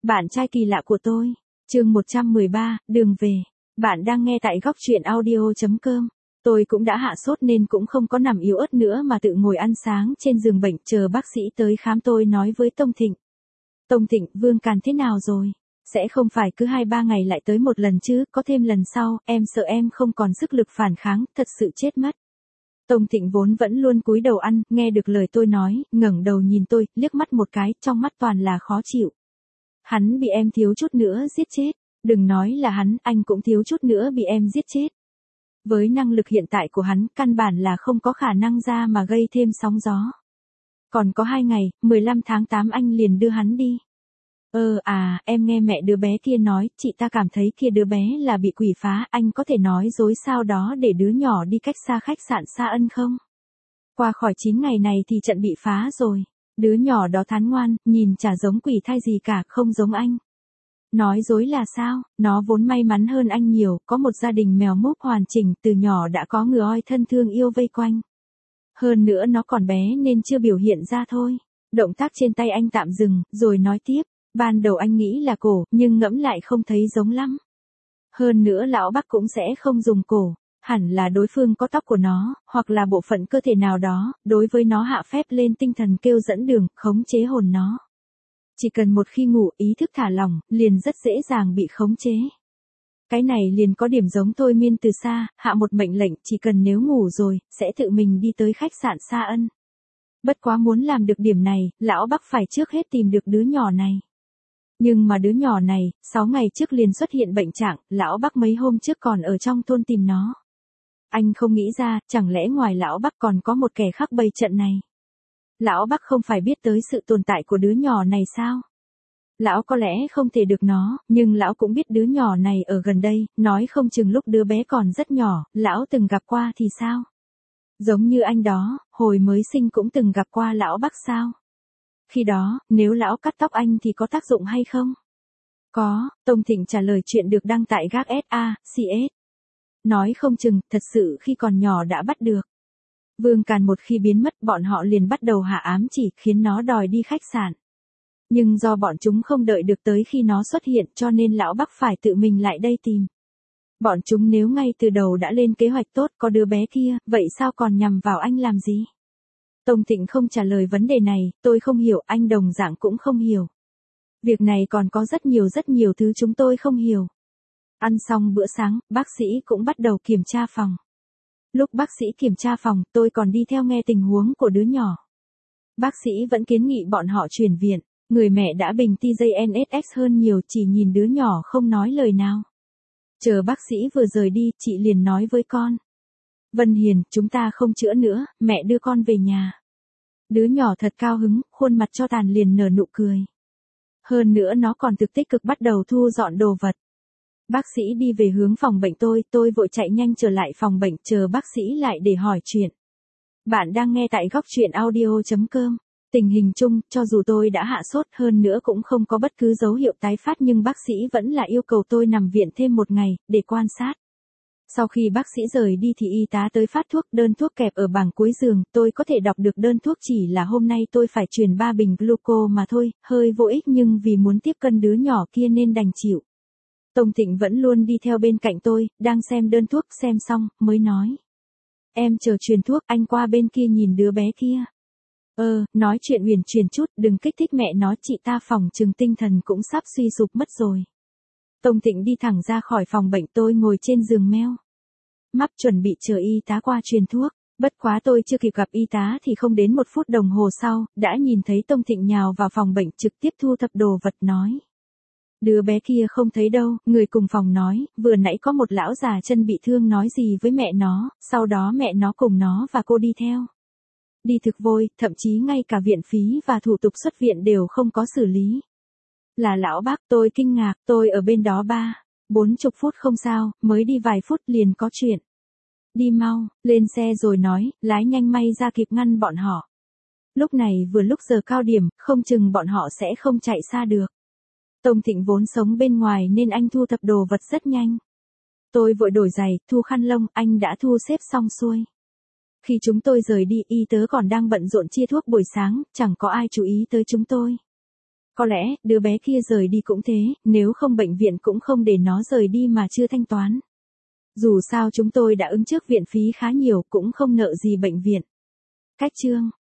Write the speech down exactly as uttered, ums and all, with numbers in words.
Bạn trai kỳ lạ của tôi. Chương một trăm mười ba, đường về. Bạn đang nghe tại góc truyện audio chấm com. Tôi cũng đã hạ sốt nên cũng không có nằm yếu ớt nữa mà tự ngồi ăn sáng trên giường bệnh chờ bác sĩ tới khám. Tôi nói với Tông Thịnh. Tông Thịnh, Vương Càn thế nào rồi? Sẽ không phải cứ hai ba ngày lại tới một lần chứ, có thêm lần sau, em sợ em không còn sức lực phản kháng, thật sự chết mất. Tông Thịnh vốn vẫn luôn cúi đầu ăn, nghe được lời tôi nói, ngẩng đầu nhìn tôi, liếc mắt một cái, trong mắt toàn là khó chịu. Hắn bị em thiếu chút nữa giết chết. Đừng nói là hắn, anh cũng thiếu chút nữa bị em giết chết. Với năng lực hiện tại của hắn, căn bản là không có khả năng ra mà gây thêm sóng gió. Còn có hai ngày, mười lăm tháng tám anh liền đưa hắn đi. Ờ à, em nghe mẹ đứa bé kia nói, chị ta cảm thấy kia đứa bé là bị quỷ phá, anh có thể nói dối sao đó để đứa nhỏ đi cách xa khách sạn Sa Ân không? Qua khỏi chín ngày này thì trận bị phá rồi. Đứa nhỏ đó thán ngoan, nhìn chả giống quỷ thai gì cả, không giống anh. Nói dối là sao, nó vốn may mắn hơn anh nhiều, có một gia đình mèo mốp hoàn chỉnh, từ nhỏ đã có người oi thân thương yêu vây quanh. Hơn nữa nó còn bé nên chưa biểu hiện ra thôi. Động tác trên tay anh tạm dừng, rồi nói tiếp, ban đầu anh nghĩ là cổ, nhưng ngẫm lại không thấy giống lắm. Hơn nữa lão Bắc cũng sẽ không dùng cổ, hẳn là đối phương có tóc của nó, hoặc là bộ phận cơ thể nào đó, đối với nó hạ phép lên tinh thần kêu dẫn đường, khống chế hồn nó. Chỉ cần một khi ngủ ý thức thả lỏng, liền rất dễ dàng bị khống chế. Cái này liền có điểm giống thôi miên từ xa, hạ một mệnh lệnh chỉ cần nếu ngủ rồi, sẽ tự mình đi tới khách sạn Sa Ân. Bất quá muốn làm được điểm này, lão Bắc phải trước hết tìm được đứa nhỏ này. Nhưng mà đứa nhỏ này, sáu ngày trước liền xuất hiện bệnh trạng, lão Bắc mấy hôm trước còn ở trong thôn tìm nó. Anh không nghĩ ra, chẳng lẽ ngoài lão Bắc còn có một kẻ khác bày trận này. Lão Bắc không phải biết tới sự tồn tại của đứa nhỏ này sao? Lão có lẽ không thể được nó, nhưng lão cũng biết đứa nhỏ này ở gần đây, nói không chừng lúc đứa bé còn rất nhỏ, lão từng gặp qua thì sao? Giống như anh đó, hồi mới sinh cũng từng gặp qua lão Bắc sao? Khi đó, nếu lão cắt tóc anh thì có tác dụng hay không? Có, Tông Thịnh trả lời chuyện được đăng tại gác ét a xê ét. Nói không chừng, thật sự khi còn nhỏ đã bắt được. Vương Càn một khi biến mất bọn họ liền bắt đầu hạ ám chỉ khiến nó đòi đi khách sạn. Nhưng do bọn chúng không đợi được tới khi nó xuất hiện cho nên lão Bắc phải tự mình lại đây tìm. Bọn chúng nếu ngay từ đầu đã lên kế hoạch tốt có đứa bé kia, vậy sao còn nhằm vào anh làm gì? Tông Thịnh không trả lời vấn đề này, tôi không hiểu, anh đồng dạng cũng không hiểu. Việc này còn có rất nhiều rất nhiều thứ chúng tôi không hiểu. Ăn xong bữa sáng, bác sĩ cũng bắt đầu kiểm tra phòng. Lúc bác sĩ kiểm tra phòng, tôi còn đi theo nghe tình huống của đứa nhỏ. Bác sĩ vẫn kiến nghị bọn họ chuyển viện, người mẹ đã bình tê giê en ét ích hơn nhiều, chỉ nhìn đứa nhỏ không nói lời nào. Chờ bác sĩ vừa rời đi, chị liền nói với con. Vân Hiền, chúng ta không chữa nữa, mẹ đưa con về nhà. Đứa nhỏ thật cao hứng, khuôn mặt cho tàn liền nở nụ cười. Hơn nữa nó còn thực tích cực bắt đầu thu dọn đồ vật. Bác sĩ đi về hướng phòng bệnh tôi, tôi vội chạy nhanh trở lại phòng bệnh chờ bác sĩ lại để hỏi chuyện. Bạn đang nghe tại góc truyện audio chấm com. Tình hình chung, cho dù tôi đã hạ sốt hơn nữa cũng không có bất cứ dấu hiệu tái phát nhưng bác sĩ vẫn là yêu cầu tôi nằm viện thêm một ngày, để quan sát. Sau khi bác sĩ rời đi thì y tá tới phát thuốc, đơn thuốc kẹp ở bảng cuối giường, tôi có thể đọc được đơn thuốc chỉ là hôm nay tôi phải truyền ba bình gluco mà thôi, hơi vô ích nhưng vì muốn tiếp cận đứa nhỏ kia nên đành chịu. Tông Thịnh vẫn luôn đi theo bên cạnh tôi, đang xem đơn thuốc, xem xong, mới nói. Em chờ truyền thuốc, anh qua bên kia nhìn đứa bé kia. Ờ, nói chuyện huyền truyền chút, đừng kích thích mẹ nó, chị ta phòng chừng tinh thần cũng sắp suy sụp mất rồi. Tông Thịnh đi thẳng ra khỏi phòng bệnh, tôi ngồi trên giường meo. Mắp chuẩn bị chờ y tá qua truyền thuốc, bất quá tôi chưa kịp gặp y tá thì không đến một phút đồng hồ sau, đã nhìn thấy Tông Thịnh nhào vào phòng bệnh trực tiếp thu thập đồ vật nói. Đứa bé kia không thấy đâu, người cùng phòng nói, vừa nãy có một lão già chân bị thương nói gì với mẹ nó, sau đó mẹ nó cùng nó và cô đi theo. Đi thực vội, thậm chí ngay cả viện phí và thủ tục xuất viện đều không có xử lý. Là lão bác, tôi kinh ngạc, tôi ở bên đó ba, bốn chục phút không sao, mới đi vài phút liền có chuyện. Đi mau, lên xe rồi nói, lái nhanh may ra kịp ngăn bọn họ. Lúc này vừa lúc giờ cao điểm, không chừng bọn họ sẽ không chạy xa được. Tông Thịnh vốn sống bên ngoài nên anh thu thập đồ vật rất nhanh. Tôi vội đổi giày, thu khăn lông, anh đã thu xếp xong xuôi. Khi chúng tôi rời đi, y tớ còn đang bận rộn chia thuốc buổi sáng, chẳng có ai chú ý tới chúng tôi. Có lẽ, đứa bé kia rời đi cũng thế, nếu không bệnh viện cũng không để nó rời đi mà chưa thanh toán. Dù sao chúng tôi đã ứng trước viện phí khá nhiều, cũng không nợ gì bệnh viện. Cách chương